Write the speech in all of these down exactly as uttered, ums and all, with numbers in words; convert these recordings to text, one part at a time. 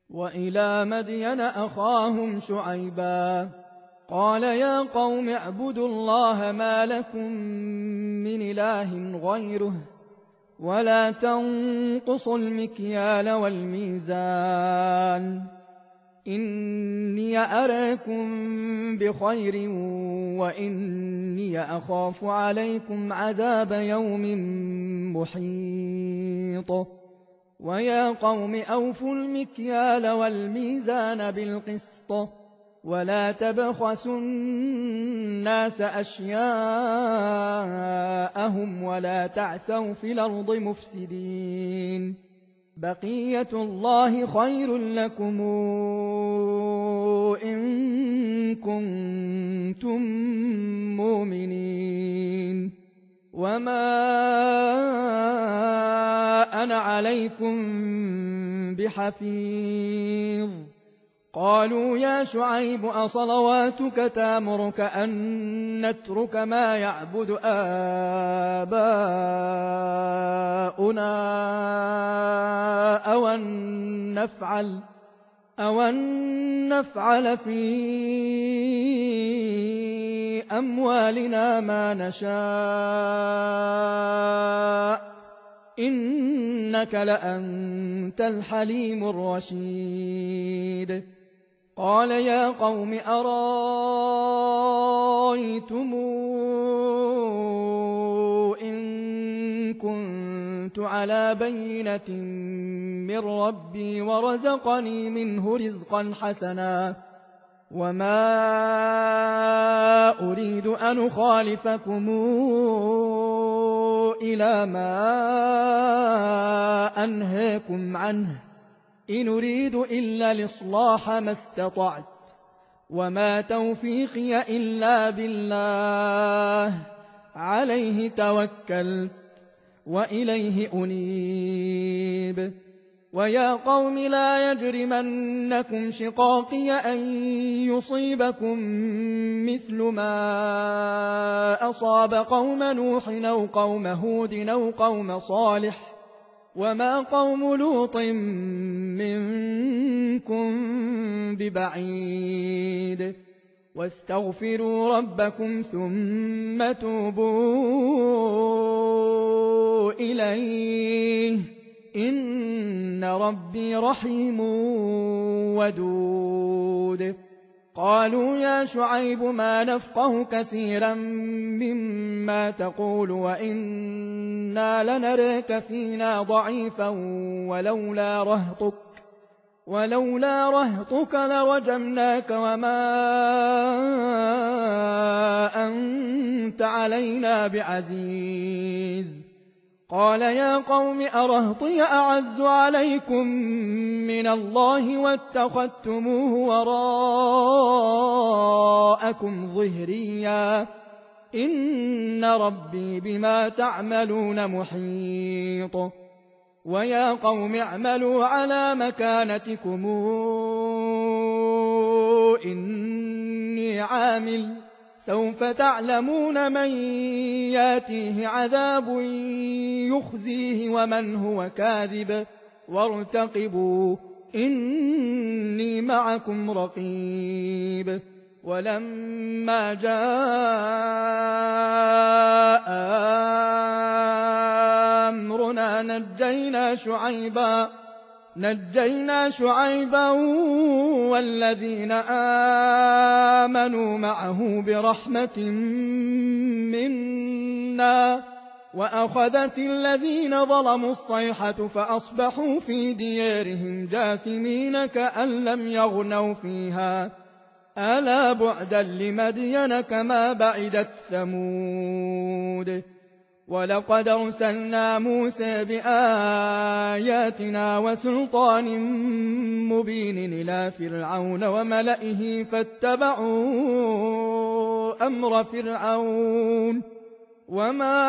وإلى مدين أخاهم شعيبا قال يا قوم اعبدوا الله ما لكم من إله غيره ولا تنقصوا المكيال والميزان إني أراكم بخير وإني أخاف عليكم عذاب يوم محيط ويا قوم أوفوا المكيال والميزان بالقسط ولا تبخسوا الناس أشياءهم ولا تعثوا في الأرض مفسدين بقية الله خير لكم إن كنتم مؤمنين وما أنا عليكم بحفيظ قالوا يا شعيب أصلواتك تامرك أن نترك ما يعبد آباؤنا أو أن نفعل أو أن نفعل في أموالنا ما نشاء إنك لأنت الحليم الرشيد قال يا قوم أرايتم إن كنت على بينة من ربي ورزقني منه رزقا حسنا وما أريد أن أخالفكم إلى ما أنهاكم عنه إن أريد إلا الإصلاح ما استطعت وما توفيقي إلا بالله عليه توكلت وإليه أنيب ويا قوم لا يجرمنكم شقاقي أن يصيبكم مثل ما أصاب قوم نوح أو قوم هود أو قوم صالح وما قوم لوط منكم ببعيد واستغفروا ربكم ثم توبوا إليه إن ربي رحيم ودود قالوا يا شعيب ما نفقه كثيرا مما تقول وإنا لنراك فينا ضعيفا ولولا رهطك ولولا رهطك لرجمناك وما أنت علينا بعزيز قال يا قوم أرهطي أعز عليكم من الله واتخذتموه وراءكم ظهريا إن ربي بما تعملون محيط ويا قوم اعملوا على مكانتكم إني عامل سوف تعلمون من ياتيه عذاب يخزيه ومن هو كاذب وارتقبوا إني معكم رقيب ولما جاء أمرنا نجينا شعيبا نجينا شعيبا والذين آمنوا معه برحمة منا وأخذت الذين ظلموا الصيحة فأصبحوا في ديارهم جاثمين كأن لم يغنوا فيها ألا بعدا لمدين كما بعدت ثمود ولقد أرسلنا موسى بآياتنا وسلطان مبين إلى فرعون وملئه فاتبعوا أمر فرعون وما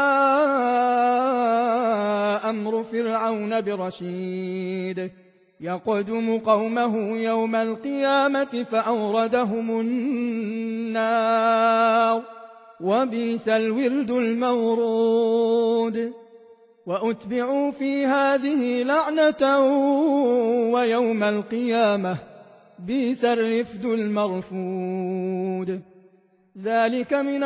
أمر فرعون برشيد يقدم قومه يوم القيامة فأوردهم النار وبئس الورد المورود وأتبعوا في هذه لعنة ويوم القيامة بئس الرفد المرفود. ذلك من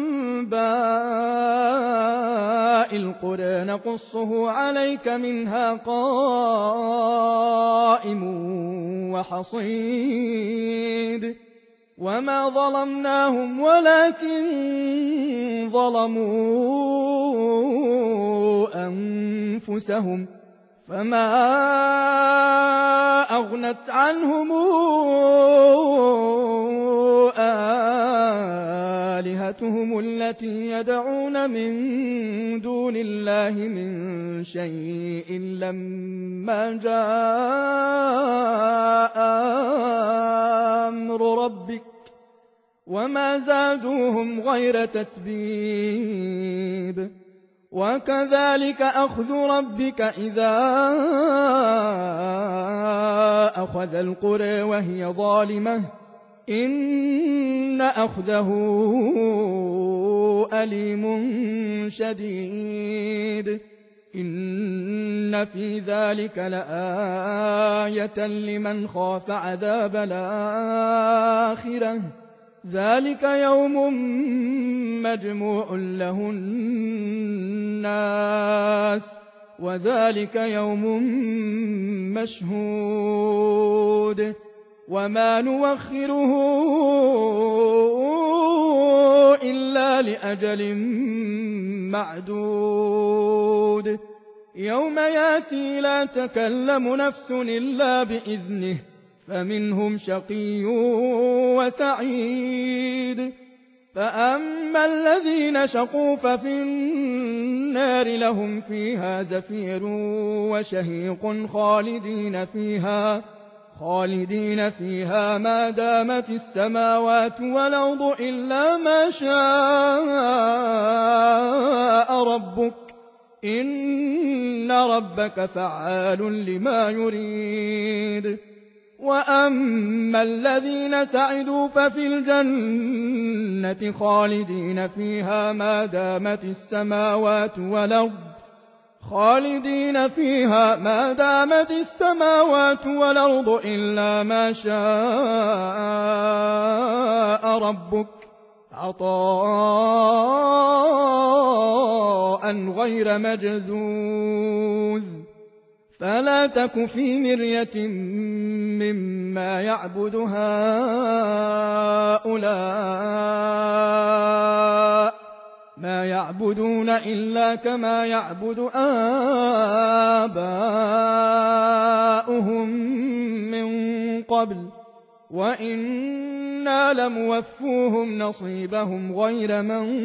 أنباء القرى نقصه عليك منها قائم وحصيد. وما ظلمناهم ولكن ظلموا أنفسهم فما أغنت عنهم آلهتهم التي يدعون من دون الله من شيء لما جاء أمر ربك وما زادوهم غير تتبيب. وكذلك أخذ ربك إذا أخذ القرى وهي ظالمة إن أخذه أليم شديد. إن في ذلك لآية لمن خاف عذاب الآخرة ذلك يوم مجموع له الناس وذلك يوم مشهود وما نوخره إلا لأجل معدود. يوم يأتي لا تكلم نفس إلا بإذنه فمنهم شقي وسعيد. فأما الذين شقوا ففي النار لهم فيها زفير وشهيق خالدين فيها خالدين فيها ما دامت السماوات والأرض إلا ما شاء ربك إن ربك فعال لما يريد. وأما الذين سعدوا ففي الجنة خالدين فيها ما دامت السماوات والأرض خالدين فيها ما دامت السماوات والأرض إلا ما شاء ربك عطاء غير مجذوذ. فلا تك في مرية مما يعبد هؤلاء ما يعبدون إلا كما يعبد آباؤهم من قبل وإنا لموفوهم نصيبهم غير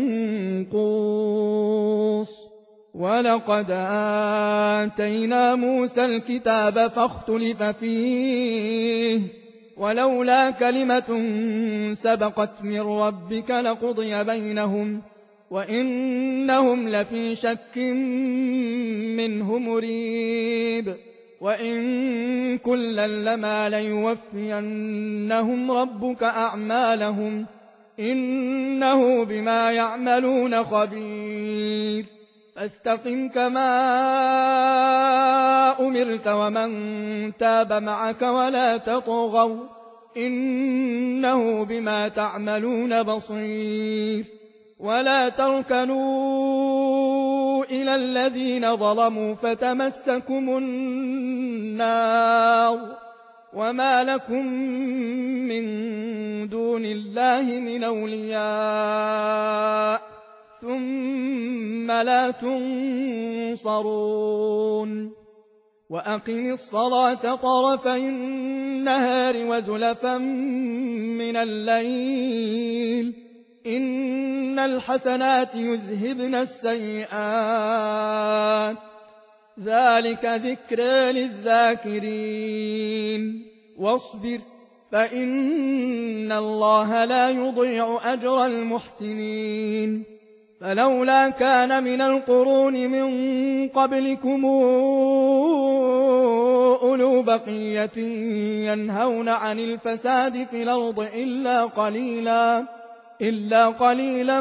منقوص. ولقد آتينا موسى الكتاب فاختلف فيه ولولا كلمة سبقت من ربك لقضي بينهم وإنهم لفي شك منه مريب. وإن كلا لما ليوفينهم ربك أعمالهم إنه بما يعملون خبير. فاستقم كما أمرت ومن تاب معك ولا تطغوا إنه بما تعملون بصير. ولا تركنوا إلى الذين ظلموا فتمسكم النار وما لكم من دون الله من أولياء ثم لا تنصرون. وأقم الصلاة طرفي النهار وزلفا من الليل إن الحسنات يذهبن السيئات ذلك ذكرى للذاكرين. واصبر فإن الله لا يضيع أجر المحسنين. فلولا كان من القرون من قبلكم أولو بقية ينهون عن الفساد في الأرض إلا قليلا إلا قليلا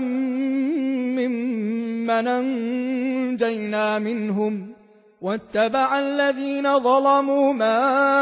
ممن أنجينا منهم واتبع الذين ظلموا ما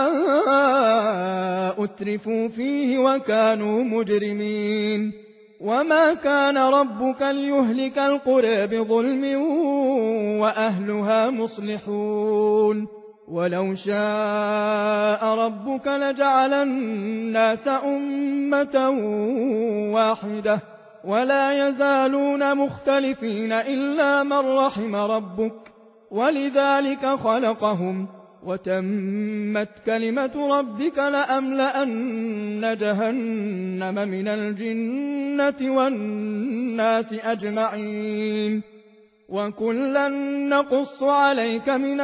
أترفوا فيه وكانوا مجرمين وما كان ربك ليهلك القرى بظلم وأهلها مصلحون ولو شاء ربك لجعل الناس أمة واحدة ولا يزالون مختلفين إلا من رحم ربك ولذلك خلقهم وتمت كلمة ربك لأملأن جهنم من الجنة والناس أجمعين وكلا نقص عليك من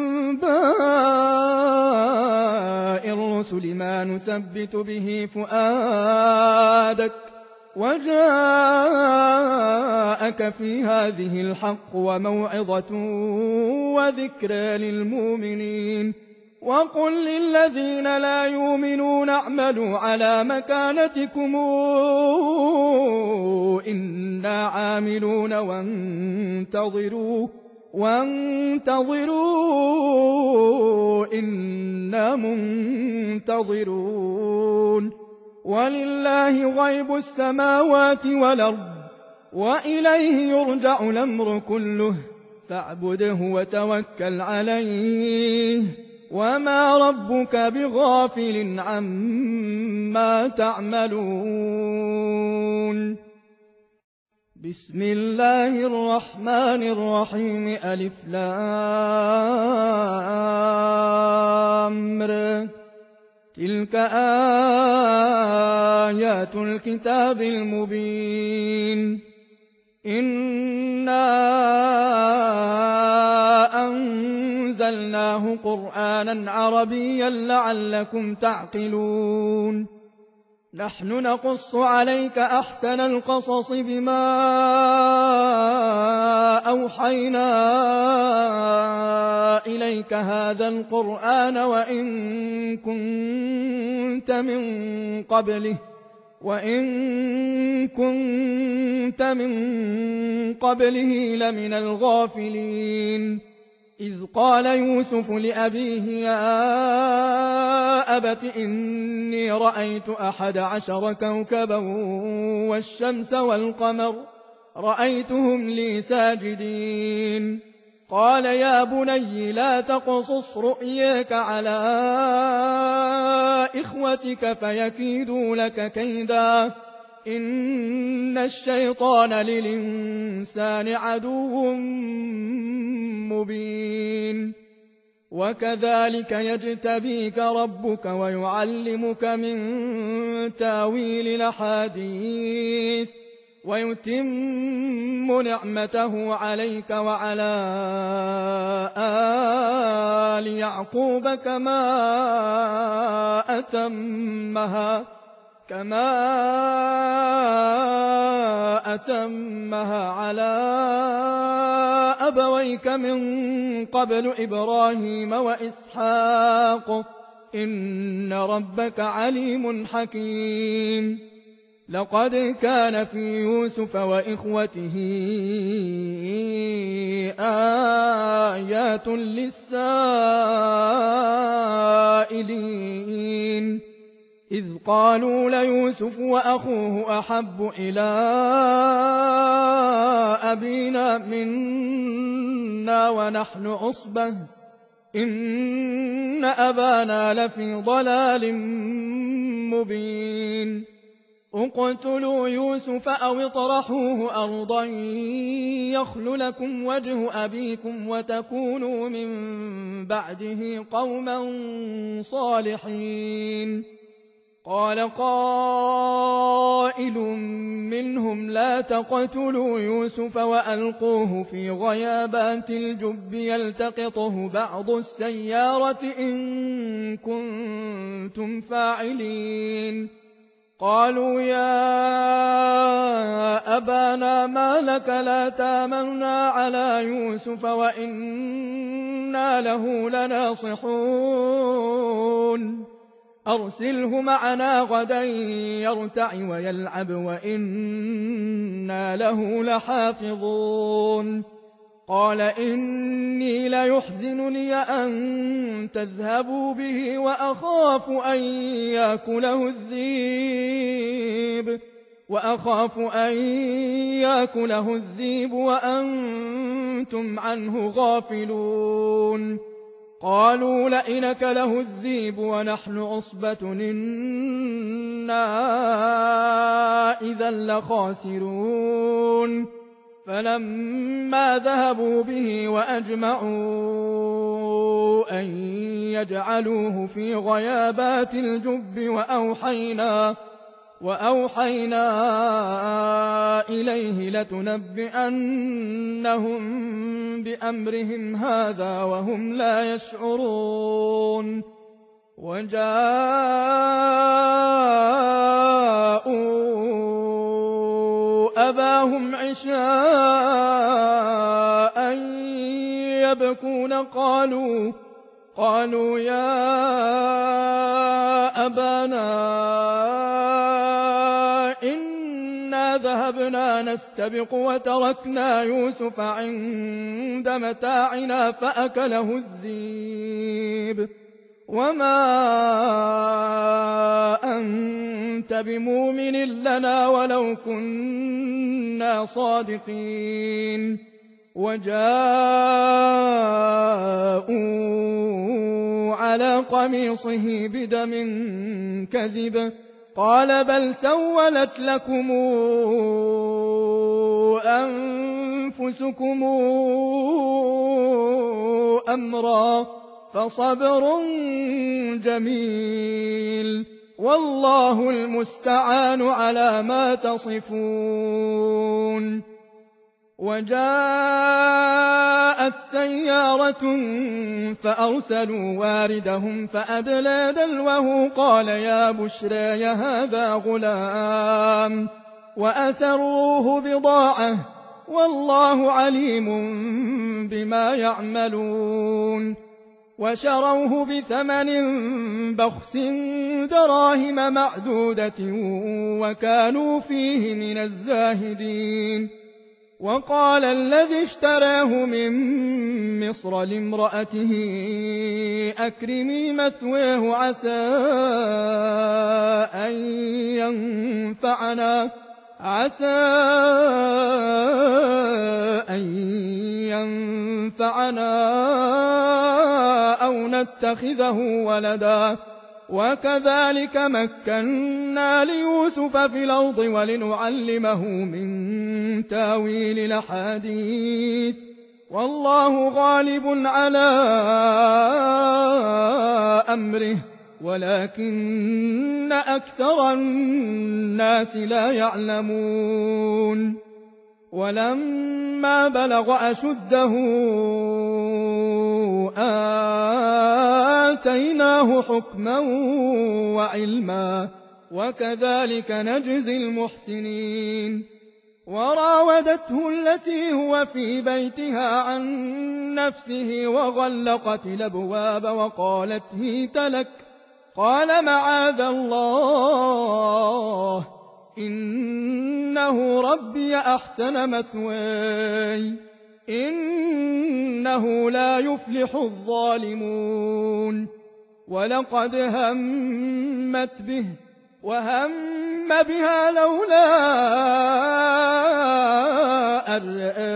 أنباء الرسل ما نثبت به فؤادك وجاءك في هذه الحق وموعظة وذكرى للمؤمنين وقل للذين لا يؤمنون اعملوا على مكانتكم إنا عاملون وانتظروا وانتظروا إنا منتظرون ولله غيب السماوات والأرض وإليه يرجع الأمر كله فاعبده وتوكل عليه وما ربك بغافل عما تعملون بسم الله الرحمن الرحيم ألف لام ر تلك آيات الكتاب المبين إنا أنزلناه قرآنا عربيا لعلكم تعقلون نحن نقص عليك أحسن القصص بما أوحينا إليك هذا القرآن وإن كنت من قبله وإن كنت من قبله لمن الغافلين إذ قال يوسف لأبيه يا أبت إني رأيت أحد عشر كوكبا والشمس والقمر رأيتهم لي ساجدين قال يا بني لا تقصص رؤياك على إخوتك فيكيدوا لك كيدا إن الشيطان للإنسان عدو مبين وكذلك يجتبيك ربك ويعلمك من تاويل الأحاديث ويتم نعمته عليك وعلى آل يعقوب كما أتمها كما أتمها على أبويك من قبل إبراهيم وإسحاق إن ربك عليم حكيم لقد كان في يوسف وإخوته آيات للسائلين إذ قالوا ليوسف وأخوه أحب إلى أبينا منا ونحن عصبة إن أبانا لفي ضلال مبين اقتلوا يوسف أو اطرحوه أرضا يخل لكم وجه أبيكم وتكونوا من بعده قوما صالحين قال قائل منهم لا تقتلوا يوسف وألقوه في غيابات الجب يلتقطه بعض السيارة إن كنتم فاعلين قالوا يا أبانا ما لك لا تامنا على يوسف وإنا له لناصحون أرسله معنا غدا يرتع ويلعب وإنا له لحافظون قال إني ليحزنني أن تذهبوا به وأخاف أن يأكله الذئب وأخاف أن يأكله الذئب وأنتم عنه غافلون قالوا لئن أكله الذئب ونحن عصبة إنا إذا لخاسرون فلما ذهبوا به وأجمعوا أن يجعلوه في غيابات الجب وأوحينا وأوحينا إليه لتنبئنهم بأمرهم هذا وهم لا يشعرون وجاءوا أباهم عشاء يبكون قالوا قالوا يا أبانا إنا ذهبنا نستبق وتركنا يوسف عند متاعنا فأكله الذئب وما أنت بمؤمن لنا ولو كنا صادقين وجاءوا على قميصه بدم كذب قال بل سولت لكم أنفسكم أمرا فصبر جميل والله المستعان على ما تصفون وجاءت سيارة فأرسلوا واردهم فأدلى دلوه قال يا بشرى هذا غلام وأسروه بضاعة والله عليم بما يعملون وشروه بثمن بخس دراهم معدودة وكانوا فيه من الزاهدين وقال الذي اشتراه من مصر لامرأته أكرمي مثواه عسى أن ينفعنا عسى أن ينفعنا أو نتخذه ولدا وكذلك مكنا ليوسف في الأرض ولنعلمه من تاويل الأحاديث والله غالب على أمره ولكن أكثر الناس لا يعلمون ولما بلغ أشده آتيناه حكما وعلما وكذلك نجزي المحسنين وراودته التي هو في بيتها عن نفسه وغلقت الأبواب وقالت هيت لك قال معاذ الله إنه ربي أحسن مثواي إنه لا يفلح الظالمون ولقد همت به وهم بها لولا أن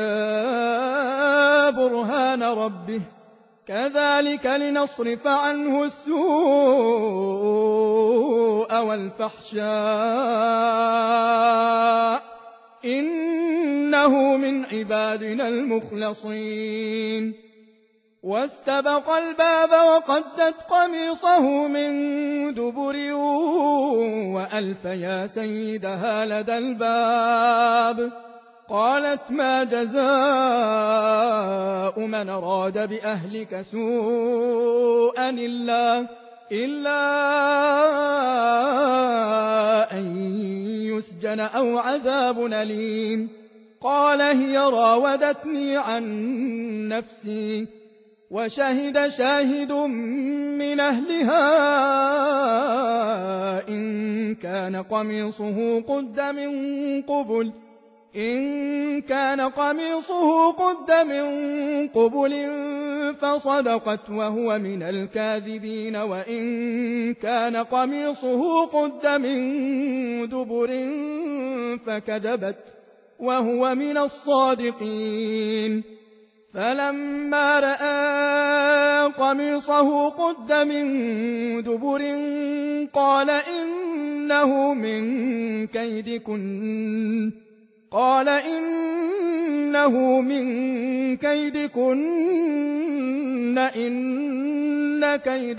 رأى برهان ربه كذلك لنصرف عنه السوء والفحشاء إنه من عبادنا المخلصين واستبق الباب وقدت قميصه من دبر وألف يا سيدها لدى الباب قالت ما جزاء من أراد بأهلك سوءا إلا, إلا أن يسجن أو عذاب أليم قال هي راودتني عن نفسي وشهد شاهد من أهلها كان قميصه قد من قبل إن كان قميصه قد من قبل فصدقت وهو من الكاذبين وإن كان قميصه قد من دبر فكذبت وهو من الصادقين فلما رأى قميصه قد من دبر قال إنه من كيدكن قال إنه من كيدكن إن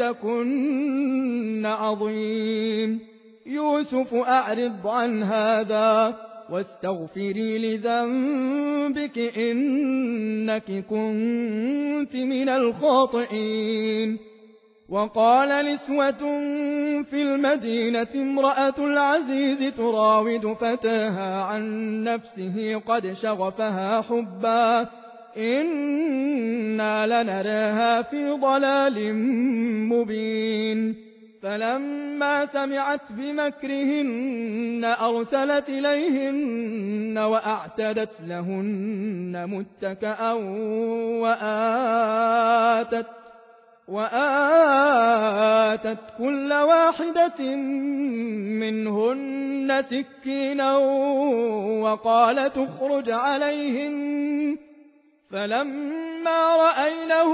كيدكن عظيم يوسف أعرض عن هذا واستغفري لذنبك إنك كنت من الخاطئين وقال نسوة في المدينة امرأة العزيز تراود فتاها عن نفسه قد شغفها حبا إنا لنراها في ضلال مبين فلما سمعت بمكرهن أرسلت إليهن وأعتدت لهن متكأ وآتت وآتت كل واحدة منهن سكينا وقالت اخرج عليهن فلما رأينه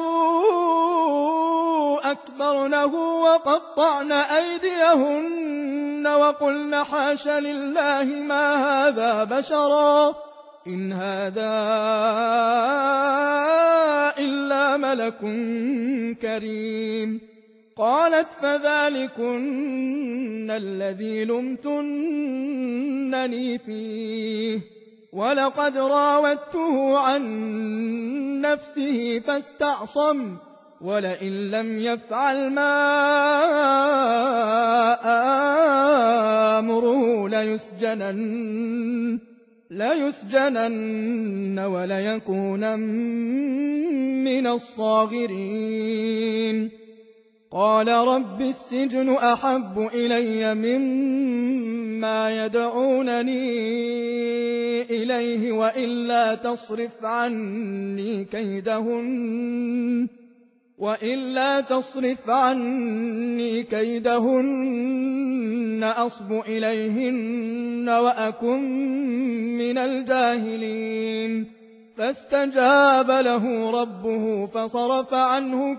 أكبرنه وقطعن أيديهن وقلن حاش لله ما هذا بشرا إن هذا إلا ملك كريم قالت فذلكن الذي لمتنني فيه ولقد راودته عن نفسه فاستعصم ولئن لم يفعل ما آمره ليسجنن ليسجنن وليكونن من الصاغرين قال رب السجن أحب إلي مما يدعونني إليه وإلا تصرف عني كيدهن وإلا تصرف عني كيدهن أصب إليهن وأكن من الجاهلين فاستجاب له ربه فصرف عنه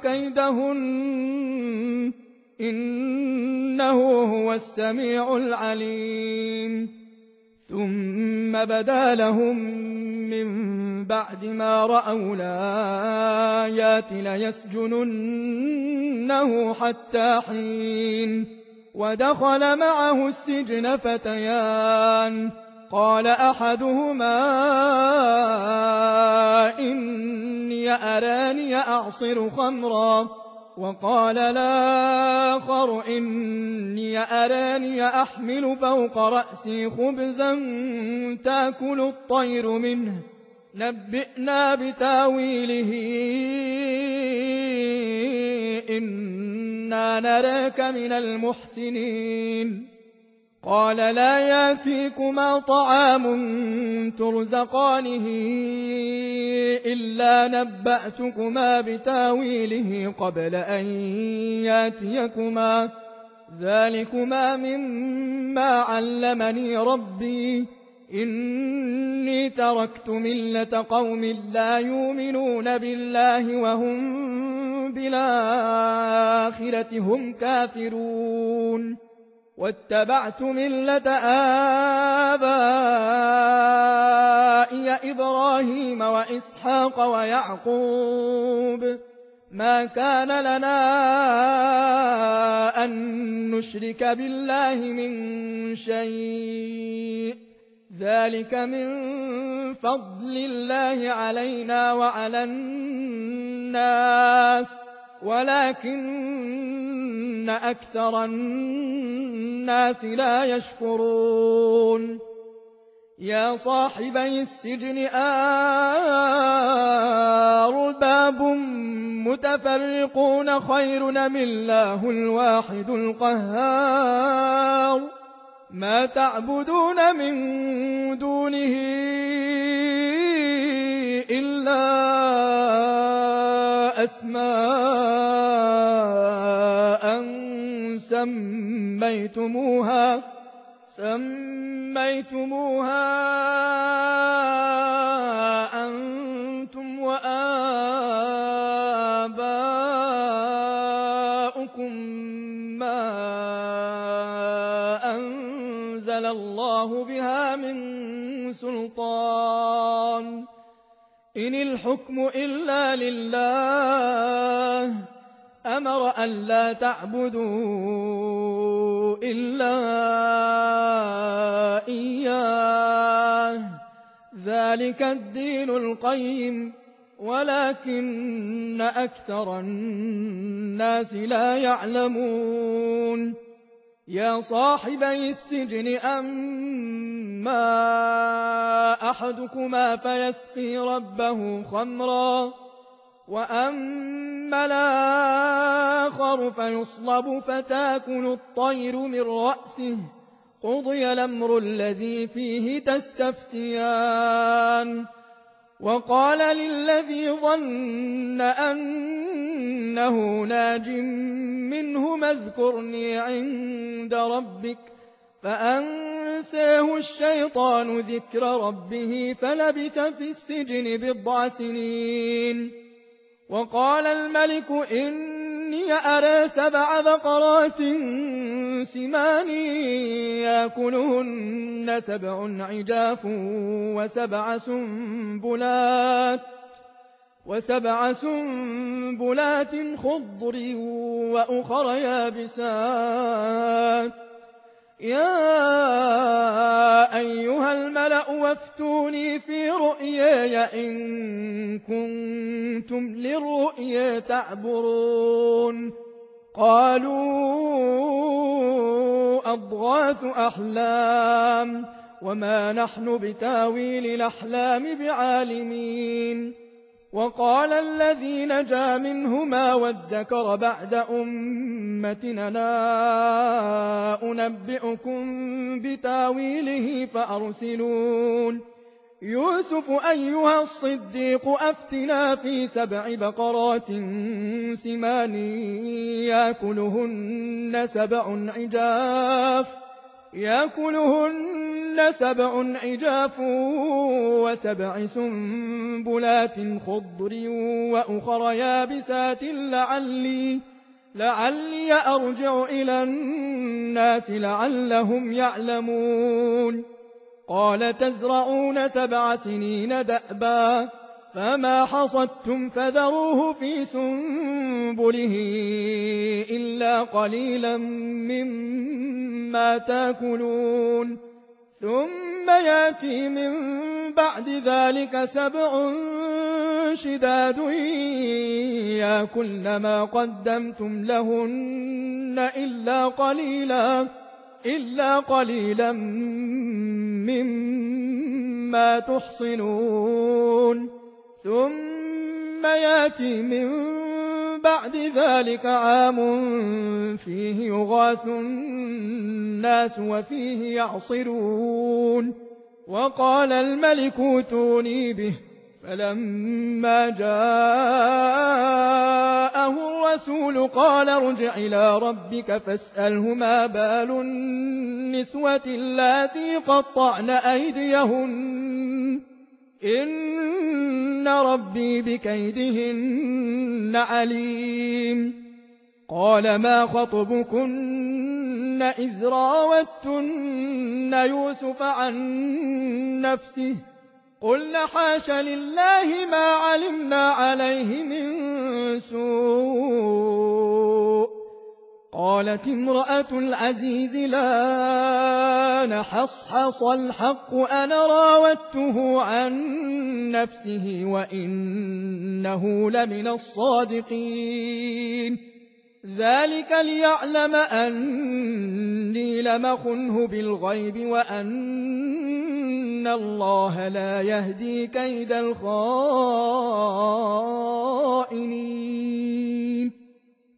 كيدهن إنه هو السميع العليم ثم بدا لهم من بعد ما رأوا الآيات ليسجننه حتى حين ودخل معه السجن فتيان قال أحدهما إني أراني أعصر خمرا وقال الآخر إني أراني أحمل فوق رأسي خبزا تأكل الطير منه نبئنا بتاويله إنا نراك من المحسنين قال لا يأتيكما طعام ترزقانه إلا نبأتكما بتاويله قبل أن يأتيكما ذلكما مما علمني ربي إني تركت ملة قوم لا يؤمنون بالله وهم بالآخرة هم كافرون واتبعت ملة آبائي إبراهيم وإسحاق ويعقوب ما كان لنا أن نشرك بالله من شيء ذلك من فضل الله علينا وعلى الناس ولكن أكثر الناس لا يشكرون يا صاحبي السجن أرباب متفرقون خير أم الله الواحد القهار ما تعبدون من دونه إلا أسماء سميتموها سميتموها أنتم وآباؤكم ما أنزل الله بها من سلطان إن الحكم إلا لله أمر ألا تعبدوا إلا إياه ذلك الدين القيم ولكن أكثر الناس لا يعلمون يا صاحبي السجن أما أحدكما فيسقي ربه خمرا وأما الآخر فيصلب فتاكل الطير من رأسه قضي الأمر الذي فيه تستفتيان وقال للذي ظن أنه ناج منهما اذكرني عند ربك فأنساه الشيطان ذكر ربه فلبث في السجن بضع سنين وقال الملك إني أرى سبع بقرات سمان يأكلهن سبع عجاف وسبع سنبلات وسبع سنبلات خضر وأخر يابسات يا أيها الملأ وافتوني في رؤياي إن كنتم للرؤيا تعبرون قالوا أضغاث أحلام وما نحن بتاويل الأحلام بعالمين وقال الذي نجا منهما وادكر بعد أمتنا لا أنبئكم بتاويله فأرسلون يوسف أيها الصديق أفتنا في سبع بقرات سمان يأكلهن سبع عجاف يأكلهن سبع عجاف وسبع سنبلات خضر وأخر يابسات لعلي لعلي أرجع إلى الناس لعلهم يعلمون قال تزرعون سبع سنين دأبا فما حصدتم فذروه في سنبله إلا قليلا مما تأكلون ثم يأتي من بعد ذلك سبع شداد يأكلن ما قدمتم لهن إلا قليلا إلا قليلا مما تحصنون ثم يأتي من بعد ذلك عام فيه يغاث الناس وفيه يعصرون وقال الملك ائتوني به فلما جاءه الرسول قال ارجع إلى ربك فاسأله ما بال النسوة اللاتي قطعن أيديهن إن ربي بكيدهن عليم قال ما خطبكن إذ راوتن يوسف عن نفسه قلنا حاش لله ما علمنا عليه من سوء قالت امرأة العزيز لا نحصحص الحق أنا راودته عن نفسه وإنه لمن الصادقين ذلك ليعلم أني لم أخنه بالغيب وأن الله لا يهدي كيد الخائنين